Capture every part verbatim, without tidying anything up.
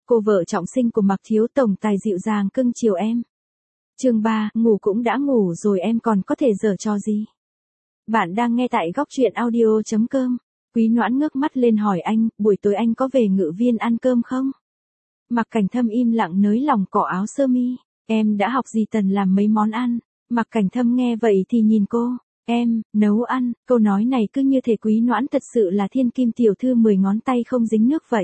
cô vợ trọng sinh của Mạc Thiếu tổng tài dịu dàng cưng chiều em. Chương ba, ngủ cũng đã ngủ rồi em còn có thể giở trò gì? Bạn đang nghe tại góc truyện audio chấm com. Quý Noãn ngước mắt lên hỏi anh, buổi tối anh có về Ngự Viên ăn cơm không? Mạc Cảnh Thâm im lặng nới lỏng cỏ áo sơ mi. Em đã học gì Tần làm mấy món ăn? Mạc Cảnh Thâm nghe vậy thì nhìn cô. Em, nấu ăn, câu nói này cứ như thể Quý Noãn thật sự là thiên kim tiểu thư mười ngón tay không dính nước vậy.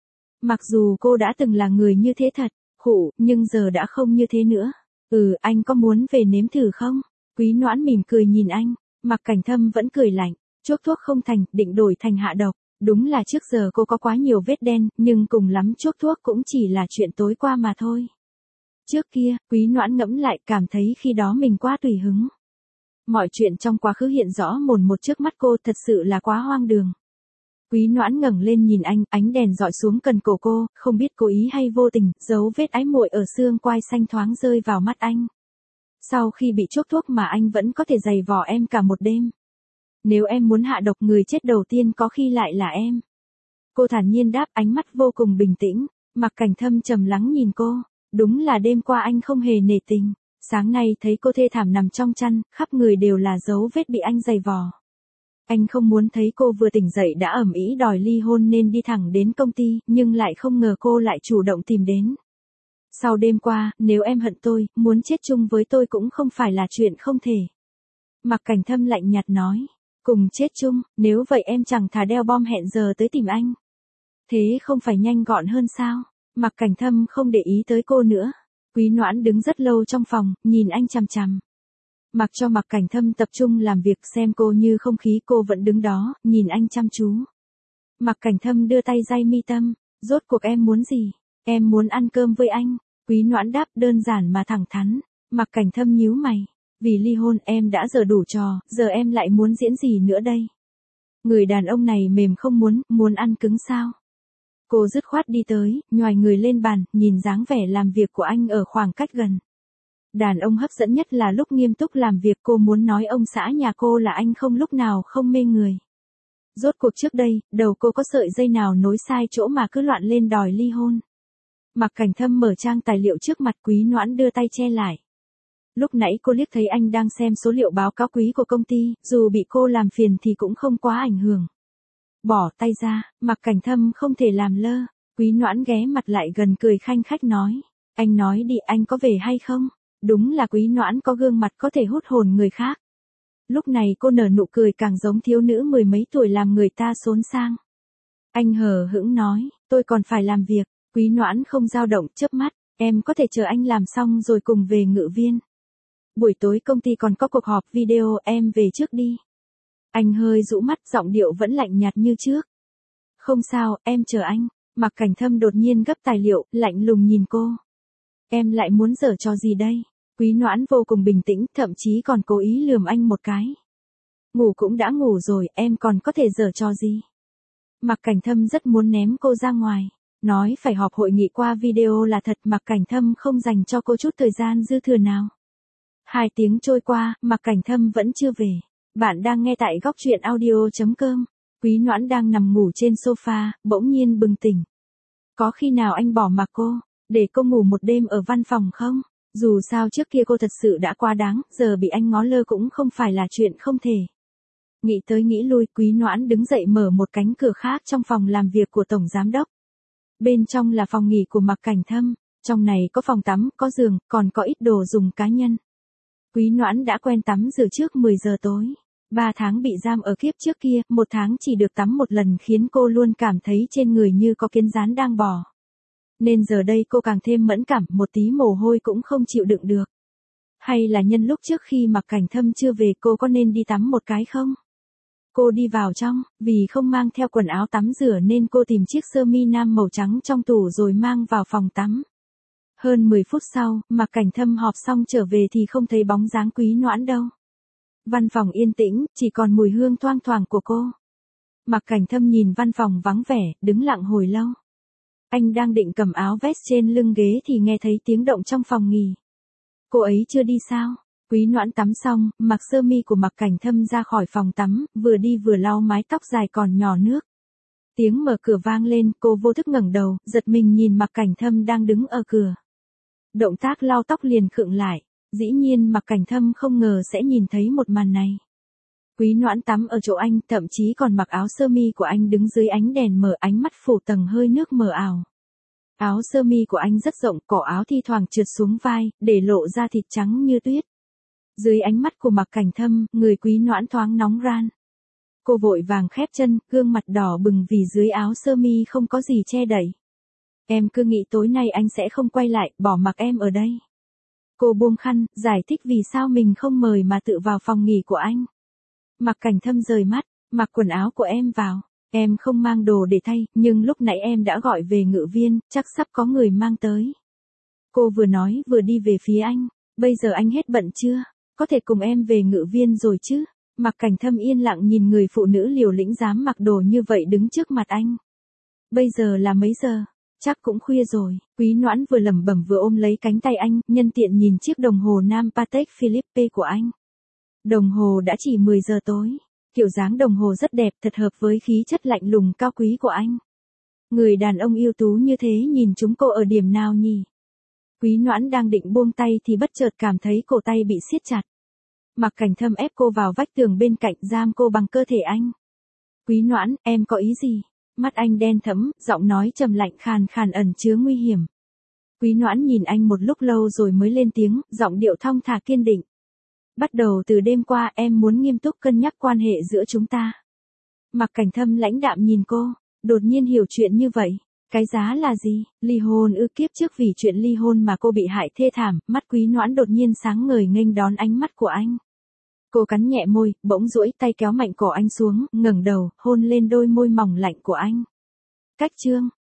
Mặc dù cô đã từng là người như thế thật, khụ, nhưng giờ đã không như thế nữa. Ừ, anh có muốn về nếm thử không? Quý Noãn mỉm cười nhìn anh, Mạc Cảnh Thâm vẫn cười lạnh, chuốc thuốc không thành, định đổi thành hạ độc. Đúng là trước giờ cô có quá nhiều vết đen, nhưng cùng lắm chuốc thuốc cũng chỉ là chuyện tối qua mà thôi. Trước kia, Quý Noãn ngẫm lại cảm thấy khi đó mình quá tùy hứng. Mọi chuyện trong quá khứ hiện rõ mồn một trước mắt cô thật sự là quá hoang đường. Quý Noãn ngẩng lên nhìn anh, ánh đèn dọi xuống cần cổ cô, không biết cố ý hay vô tình, dấu vết ái muội ở xương quai xanh thoáng rơi vào mắt anh. Sau khi bị chuốc thuốc mà anh vẫn có thể giày vò em cả một đêm. Nếu em muốn hạ độc người chết đầu tiên có khi lại là em. Cô thản nhiên đáp, ánh mắt vô cùng bình tĩnh. Mạc Cảnh Thâm trầm lắng nhìn cô. Đúng là đêm qua anh không hề nể tình. Sáng nay thấy cô thê thảm nằm trong chăn, khắp người đều là dấu vết bị anh giày vò. Anh không muốn thấy cô vừa tỉnh dậy đã ầm ĩ đòi ly hôn nên đi thẳng đến công ty, nhưng lại không ngờ cô lại chủ động tìm đến. Sau đêm qua, nếu em hận tôi, muốn chết chung với tôi cũng không phải là chuyện không thể. Mạc Cảnh Thâm lạnh nhạt nói. Cùng chết chung, nếu vậy em chẳng thà đeo bom hẹn giờ tới tìm anh. Thế không phải nhanh gọn hơn sao? Mạc Cảnh Thâm không để ý tới cô nữa. Quý Noãn đứng rất lâu trong phòng, nhìn anh chằm chằm. Mặc cho Mạc Cảnh Thâm tập trung làm việc xem cô như không khí cô vẫn đứng đó, nhìn anh chăm chú. Mạc Cảnh Thâm đưa tay day mi tâm, rốt cuộc em muốn gì? Em muốn ăn cơm với anh. Quý Noãn đáp đơn giản mà thẳng thắn. Mạc Cảnh Thâm nhíu mày. Vì ly hôn em đã dở đủ trò, giờ em lại muốn diễn gì nữa đây? Người đàn ông này mềm không muốn, muốn ăn cứng sao? Cô dứt khoát đi tới, nhoài người lên bàn, nhìn dáng vẻ làm việc của anh ở khoảng cách gần. Đàn ông hấp dẫn nhất là lúc nghiêm túc làm việc, cô muốn nói ông xã nhà cô là anh không lúc nào không mê người. Rốt cuộc trước đây, đầu cô có sợi dây nào nối sai chỗ mà cứ loạn lên đòi ly hôn. Mạc Cảnh Thâm mở trang tài liệu trước mặt, Quý Noãn đưa tay che lại. Lúc nãy cô liếc thấy anh đang xem số liệu báo cáo quý của công ty, dù bị cô làm phiền thì cũng không quá ảnh hưởng. Bỏ tay ra, Mạc Cảnh Thâm không thể làm lơ. Quý Noãn ghé mặt lại gần cười khanh khách nói. Anh nói đi, anh có về hay không? Đúng là Quý Noãn có gương mặt có thể hút hồn người khác. Lúc này cô nở nụ cười càng giống thiếu nữ mười mấy tuổi làm người ta xốn sang. Anh hờ hững nói, tôi còn phải làm việc. Quý Noãn không dao động, chớp mắt, em có thể chờ anh làm xong rồi cùng về Ngự Viên. Buổi tối công ty còn có cuộc họp video, em về trước đi. Anh hơi rũ mắt, giọng điệu vẫn lạnh nhạt như trước. Không sao, em chờ anh. Mạc Cảnh Thâm đột nhiên gấp tài liệu, lạnh lùng nhìn cô. Em lại muốn giở trò gì đây? Quý Noãn vô cùng bình tĩnh, thậm chí còn cố ý lườm anh một cái. Ngủ cũng đã ngủ rồi, em còn có thể giở trò gì? Mạc Cảnh Thâm rất muốn ném cô ra ngoài. Nói phải họp hội nghị qua video là thật, Mạc Cảnh Thâm không dành cho cô chút thời gian dư thừa nào. Hai tiếng trôi qua, Mạc Cảnh Thâm vẫn chưa về. Bạn đang nghe tại góc truyện audio chấm com. Quý Noãn đang nằm ngủ trên sofa, bỗng nhiên bừng tỉnh. Có khi nào anh bỏ mặc cô, để cô ngủ một đêm ở văn phòng không? Dù sao trước kia cô thật sự đã quá đáng, giờ bị anh ngó lơ cũng không phải là chuyện không thể. Nghĩ tới nghĩ lui, Quý Noãn đứng dậy mở một cánh cửa khác trong phòng làm việc của Tổng Giám Đốc. Bên trong là phòng nghỉ của Mạc Cảnh Thâm, trong này có phòng tắm, có giường, còn có ít đồ dùng cá nhân. Quý Noãn đã quen tắm rửa trước mười giờ tối. Ba tháng bị giam ở kiếp trước kia, một tháng chỉ được tắm một lần khiến cô luôn cảm thấy trên người như có kiến rán đang bò. Nên giờ đây cô càng thêm mẫn cảm, một tí mồ hôi cũng không chịu đựng được. Hay là nhân lúc trước khi Mạc Cảnh Thâm chưa về cô có nên đi tắm một cái không? Cô đi vào trong, vì không mang theo quần áo tắm rửa nên cô tìm chiếc sơ mi nam màu trắng trong tủ rồi mang vào phòng tắm. Hơn mười phút sau, Mạc Cảnh Thâm họp xong trở về thì không thấy bóng dáng Quý Noãn đâu. Văn phòng yên tĩnh, chỉ còn mùi hương thoang thoảng của cô. Mạc Cảnh Thâm nhìn văn phòng vắng vẻ, đứng lặng hồi lâu. Anh đang định cầm áo vest trên lưng ghế thì nghe thấy tiếng động trong phòng nghỉ. Cô ấy chưa đi sao? Quý Noãn tắm xong, mặc sơ mi của Mạc Cảnh Thâm ra khỏi phòng tắm, vừa đi vừa lau mái tóc dài còn nhỏ nước. Tiếng mở cửa vang lên, cô vô thức ngẩng đầu, giật mình nhìn Mạc Cảnh Thâm đang đứng ở cửa. Động tác lau tóc liền khựng lại, dĩ nhiên Mạc Cảnh Thâm không ngờ sẽ nhìn thấy một màn này. Quý Noãn tắm ở chỗ anh, thậm chí còn mặc áo sơ mi của anh đứng dưới ánh đèn mở, ánh mắt phủ tầng hơi nước mờ ảo. Áo sơ mi của anh rất rộng, cổ áo thi thoảng trượt xuống vai, để lộ ra thịt trắng như tuyết. Dưới ánh mắt của Mạc Cảnh Thâm, người Quý Noãn thoáng nóng ran. Cô vội vàng khép chân, gương mặt đỏ bừng vì dưới áo sơ mi không có gì che đậy. Em cứ nghĩ tối nay anh sẽ không quay lại, bỏ mặc em ở đây. Cô buông khăn, giải thích vì sao mình không mời mà tự vào phòng nghỉ của anh. Mạc Cảnh Thâm rời mắt, mặc quần áo của em vào. Em không mang đồ để thay, nhưng lúc nãy em đã gọi về ngự viên, chắc sắp có người mang tới. Cô vừa nói vừa đi về phía anh. Bây giờ anh hết bận chưa? Có thể cùng em về ngự viên rồi chứ? Mạc Cảnh Thâm yên lặng nhìn người phụ nữ liều lĩnh dám mặc đồ như vậy đứng trước mặt anh. Bây giờ là mấy giờ? Chắc cũng khuya rồi. Quý Noãn vừa lẩm bẩm vừa ôm lấy cánh tay anh, nhân tiện nhìn chiếc đồng hồ Nam Patek Philippe của anh. Đồng hồ đã chỉ mười giờ tối. Kiểu dáng đồng hồ rất đẹp, thật hợp với khí chất lạnh lùng cao quý của anh. Người đàn ông ưu tú như thế nhìn chúng cô ở điểm nào nhỉ? Quý Noãn đang định buông tay thì bất chợt cảm thấy cổ tay bị siết chặt. Mạc Cảnh Thâm ép cô vào vách tường bên cạnh, giam cô bằng cơ thể anh. Quý Noãn, em có ý gì? Mắt anh đen thẫm, giọng nói trầm lạnh khàn khàn ẩn chứa nguy hiểm. Quý Noãn nhìn anh một lúc lâu rồi mới lên tiếng, giọng điệu thong thả kiên định. Bắt đầu từ đêm qua em muốn nghiêm túc cân nhắc quan hệ giữa chúng ta. Mạc Cảnh Thâm lãnh đạm nhìn cô, đột nhiên hiểu chuyện như vậy. Cái giá là gì? Ly hôn ư? Kiếp trước vì chuyện ly hôn mà cô bị hại thê thảm, mắt Quý Noãn đột nhiên sáng ngời nghênh đón ánh mắt của anh. Cô cắn nhẹ môi, bỗng duỗi tay kéo mạnh cổ anh xuống, ngẩng đầu, hôn lên đôi môi mỏng lạnh của anh. Cách chương